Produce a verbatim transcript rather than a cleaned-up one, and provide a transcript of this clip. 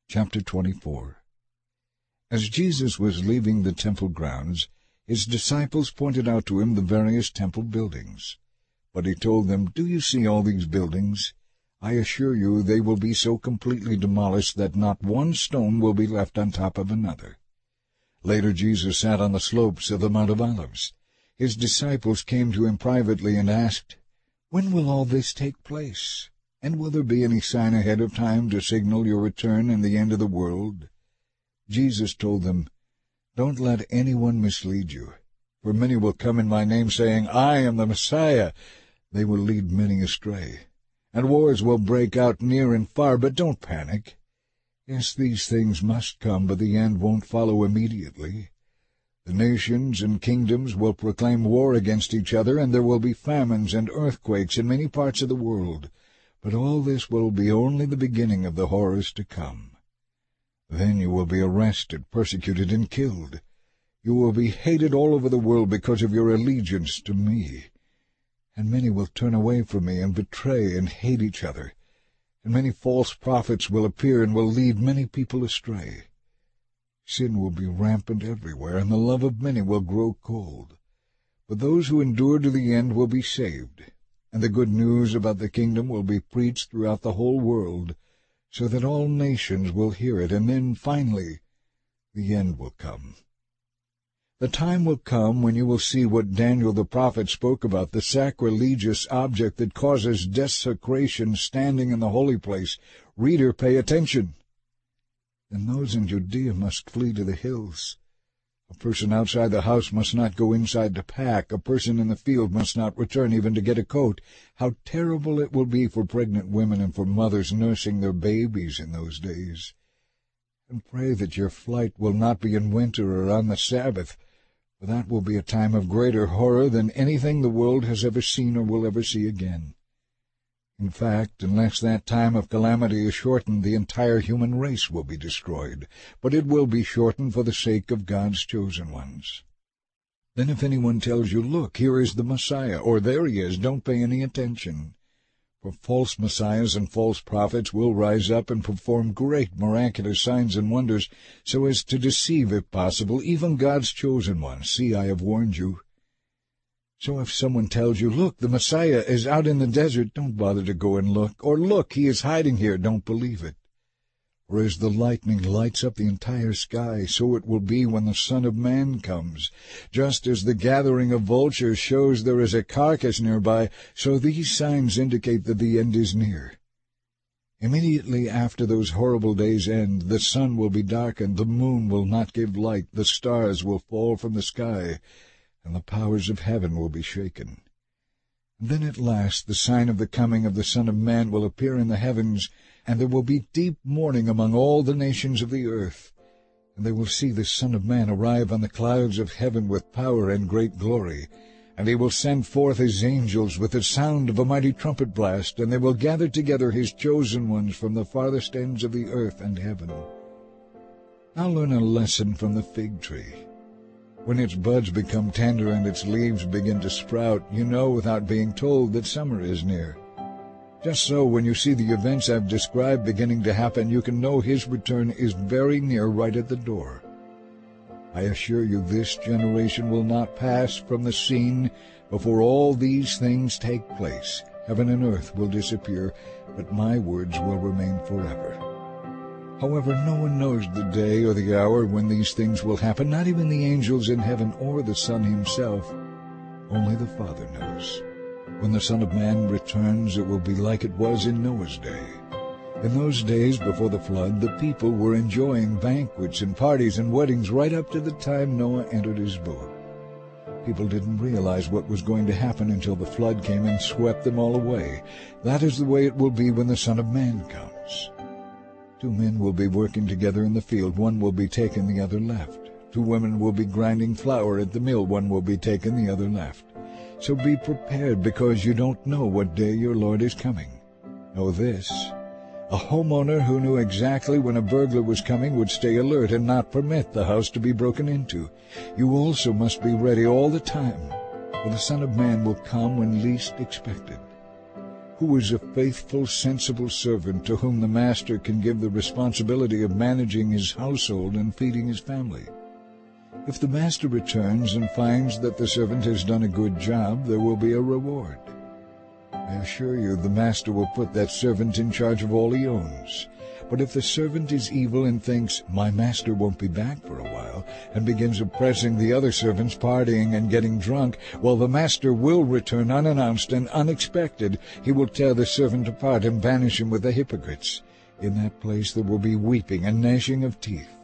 Chapter twenty-four. As Jesus was leaving the temple grounds, his disciples pointed out to him the various temple buildings. But he told them, "Do you see all these buildings? I assure you they will be so completely demolished that not one stone will be left on top of another." Later Jesus sat on the slopes of the Mount of Olives. His disciples came to him privately and asked, "When will all this take place? And will there be any sign ahead of time to signal your return and the end of the world?" Jesus told them, "Don't let anyone mislead you, for many will come in my name, saying, 'I am the Messiah.' They will lead many astray. And wars will break out near and far, but don't panic. Yes, these things must come, but the end won't follow immediately. The nations and kingdoms will proclaim war against each other, and there will be famines and earthquakes in many parts of the world. But all this will be only the beginning of the horrors to come. Then you will be arrested, persecuted, and killed. You will be hated all over the world because of your allegiance to me. And many will turn away from me and betray and hate each other. And many false prophets will appear and will lead many people astray. Sin will be rampant everywhere, and the love of many will grow cold. But those who endure to the end will be saved. And the good news about the kingdom will be preached throughout the whole world, so that all nations will hear it, and then, finally, the end will come. The time will come when you will see what Daniel the prophet spoke about, the sacrilegious object that causes desecration standing in the holy place. Reader, pay attention. And those in Judea must flee to the hills. A person outside the house must not go inside to pack. A person in the field must not return even to get a coat. How terrible it will be for pregnant women and for mothers nursing their babies in those days. And pray that your flight will not be in winter or on the Sabbath, for that will be a time of greater horror than anything the world has ever seen or will ever see again. In fact, unless that time of calamity is shortened, the entire human race will be destroyed, but it will be shortened for the sake of God's chosen ones. Then if anyone tells you, 'Look, here is the Messiah,' or 'There he is,' don't pay any attention. For false messiahs and false prophets will rise up and perform great miraculous signs and wonders, so as to deceive, if possible, even God's chosen ones. See, I have warned you. So if someone tells you, 'Look, the Messiah is out in the desert,' don't bother to go and look. Or, 'Look, he is hiding here,' don't believe it. For as the lightning lights up the entire sky, so it will be when the Son of Man comes. Just as the gathering of vultures shows there is a carcass nearby, so these signs indicate that the end is near. Immediately after those horrible days end, the sun will be darkened, the moon will not give light, the stars will fall from the sky, and the powers of heaven will be shaken. And then at last the sign of the coming of the Son of Man will appear in the heavens, and there will be deep mourning among all the nations of the earth. And they will see the Son of Man arrive on the clouds of heaven with power and great glory. And he will send forth his angels with the sound of a mighty trumpet blast, and they will gather together his chosen ones from the farthest ends of the earth and heaven. Now learn a lesson from the fig tree. When its buds become tender and its leaves begin to sprout, you know without being told that summer is near. Just so, when you see the events I've described beginning to happen, you can know his return is very near, right at the door. I assure you this generation will not pass from the scene before all these things take place. Heaven and earth will disappear, but my words will remain forever. However, no one knows the day or the hour when these things will happen, not even the angels in heaven or the Son himself. Only the Father knows. When the Son of Man returns, it will be like it was in Noah's day. In those days before the flood, the people were enjoying banquets and parties and weddings right up to the time Noah entered his boat. People didn't realize what was going to happen until the flood came and swept them all away. That is the way it will be when the Son of Man comes. Two men will be working together in the field. One will be taken, the other left. Two women will be grinding flour at the mill. One will be taken, the other left. So be prepared, because you don't know what day your Lord is coming. Know this: a homeowner who knew exactly when a burglar was coming would stay alert and not permit the house to be broken into. You also must be ready all the time, for the Son of Man will come when least expected. Who is a faithful, sensible servant to whom the master can give the responsibility of managing his household and feeding his family? If the master returns and finds that the servant has done a good job, there will be a reward. I assure you, the master will put that servant in charge of all he owns. But if the servant is evil and thinks, my master won't be back for a while, and begins oppressing the other servants, partying and getting drunk, well, the master will return unannounced and unexpected. He will tear the servant apart and banish him with the hypocrites. In that place there will be weeping and gnashing of teeth.